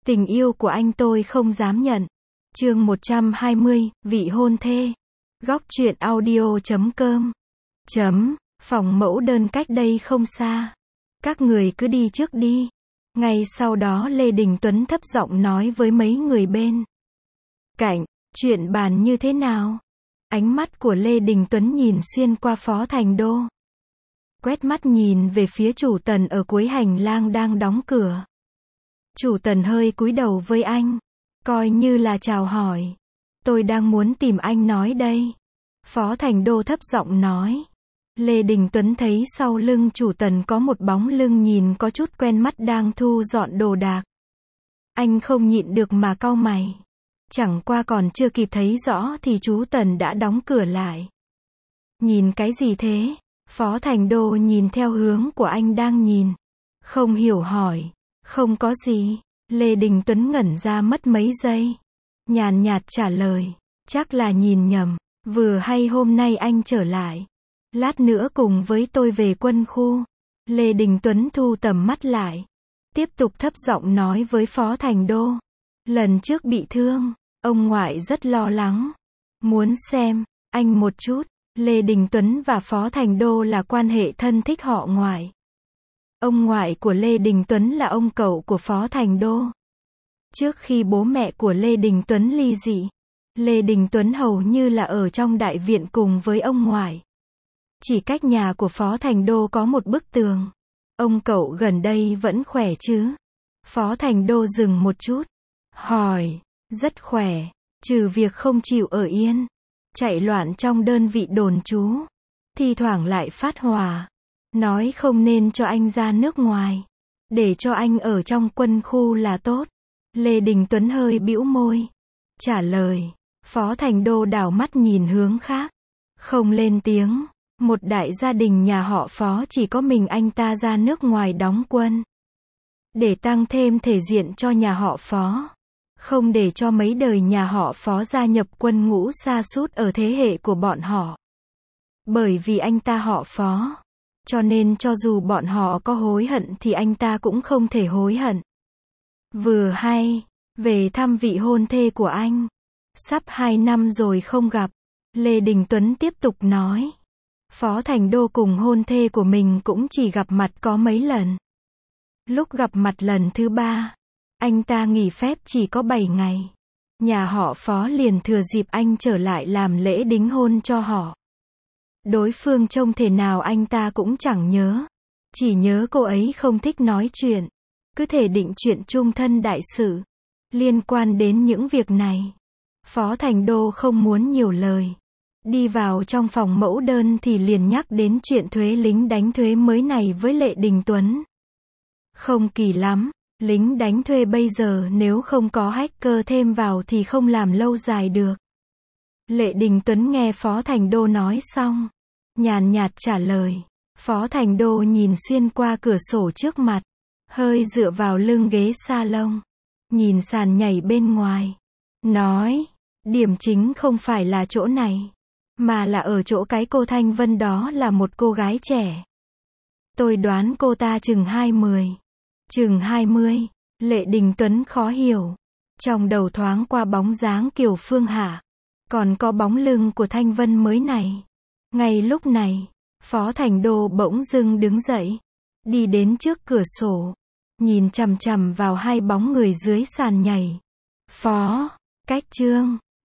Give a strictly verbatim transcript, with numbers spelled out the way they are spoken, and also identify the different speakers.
Speaker 1: Tình yêu của anh tôi không dám nhận. Chương một trăm hai mươi, vị hôn thê. Góc truyện audio chấm com. Chấm, phòng mẫu đơn cách đây không xa. Các người cứ đi trước đi. Ngay sau đó Lê Đình Tuấn thấp giọng nói với mấy người bên cạnh, chuyện bàn như thế nào? Ánh mắt của Lê Đình Tuấn nhìn xuyên qua Phó Thành Đô. Quét mắt nhìn về phía chủ Tần ở cuối hành lang đang đóng cửa. Chủ Tần hơi cúi đầu với anh, coi như là chào hỏi. Tôi đang muốn tìm anh nói đây. Phó Thành Đô thấp giọng nói. Lê Đình Tuấn thấy sau lưng chủ Tần có một bóng lưng nhìn có chút quen mắt đang thu dọn đồ đạc. Anh không nhịn được mà cau mày. Chẳng qua còn chưa kịp thấy rõ thì chú Tần đã đóng cửa lại. Nhìn cái gì thế? Phó Thành Đô nhìn theo hướng của anh đang nhìn. Không hiểu hỏi. Không có gì. Lê Đình Tuấn ngẩn ra mất mấy giây. Nhàn nhạt trả lời. Chắc là nhìn nhầm. Vừa hay hôm nay anh trở lại. Lát nữa cùng với tôi về quân khu. Lê Đình Tuấn thu tầm mắt lại. Tiếp tục thấp giọng nói với Phó Thành Đô. Lần trước bị thương, ông ngoại rất lo lắng. Muốn xem anh một chút. Lê Đình Tuấn và Phó Thành Đô là quan hệ thân thích họ ngoại. Ông ngoại của Lê Đình Tuấn là ông cậu của Phó Thành Đô. Trước khi bố mẹ của Lê Đình Tuấn ly dị, Lê Đình Tuấn hầu như là ở trong đại viện cùng với ông ngoại. Chỉ cách nhà của Phó Thành Đô có một bức tường. Ông cậu gần đây vẫn khỏe chứ? Phó Thành Đô dừng một chút. Hỏi. Rất khỏe. Trừ việc không chịu ở yên. Chạy loạn trong đơn vị đồn trú. Thi thoảng lại phát hỏa. Nói không nên cho anh ra nước ngoài. Để cho anh ở trong quân khu là tốt. Lê Đình Tuấn hơi bĩu môi. Trả lời. Phó Thành Đô đảo mắt nhìn hướng khác. Không lên tiếng. Một đại gia đình nhà họ Phó chỉ có mình anh ta ra nước ngoài đóng quân. Để tăng thêm thể diện cho nhà họ Phó. Không để cho mấy đời nhà họ Phó gia nhập quân ngũ sa sút ở thế hệ của bọn họ. Bởi vì anh ta họ Phó. Cho nên cho dù bọn họ có hối hận thì anh ta cũng không thể hối hận. Vừa hay, về thăm vị hôn thê của anh. Sắp hai năm rồi không gặp. Lê Đình Tuấn tiếp tục nói. Phó Thành Đô cùng hôn thê của mình cũng chỉ gặp mặt có mấy lần. Lúc gặp mặt lần thứ ba, anh ta nghỉ phép chỉ có bảy ngày. Nhà họ Phó liền thừa dịp anh trở lại làm lễ đính hôn cho họ. Đối phương trông thế nào anh ta cũng chẳng nhớ. Chỉ nhớ cô ấy không thích nói chuyện. Cứ thể định chuyện chung thân đại sự. Liên quan đến những việc này, Phó Thành Đô không muốn nhiều lời. Đi vào trong phòng mẫu đơn thì liền nhắc đến chuyện thuế lính đánh thuê mới này với Lê Đình Tuấn. Không kỳ lắm, lính đánh thuê bây giờ nếu không có hacker thêm vào thì không làm lâu dài được. Lê Đình Tuấn nghe Phó Thành Đô nói xong, nhàn nhạt trả lời. Phó Thành Đô nhìn xuyên qua cửa sổ trước mặt, hơi dựa vào lưng ghế salon, nhìn sàn nhảy bên ngoài, nói, điểm chính không phải là chỗ này, mà là ở chỗ cái cô Thanh Vân đó là một cô gái trẻ. Tôi đoán cô ta chừng hai mươi. Chừng hai mươi, Lê Đình Tuấn khó hiểu. Trong đầu thoáng qua bóng dáng Kiều Phương Hạ. Còn có bóng lưng của Thanh Vân mới này. Ngay lúc này, Phó Thành Đô bỗng dưng đứng dậy. Đi đến trước cửa sổ. Nhìn chằm chằm vào hai bóng người dưới sàn nhảy. Phó, cách chương.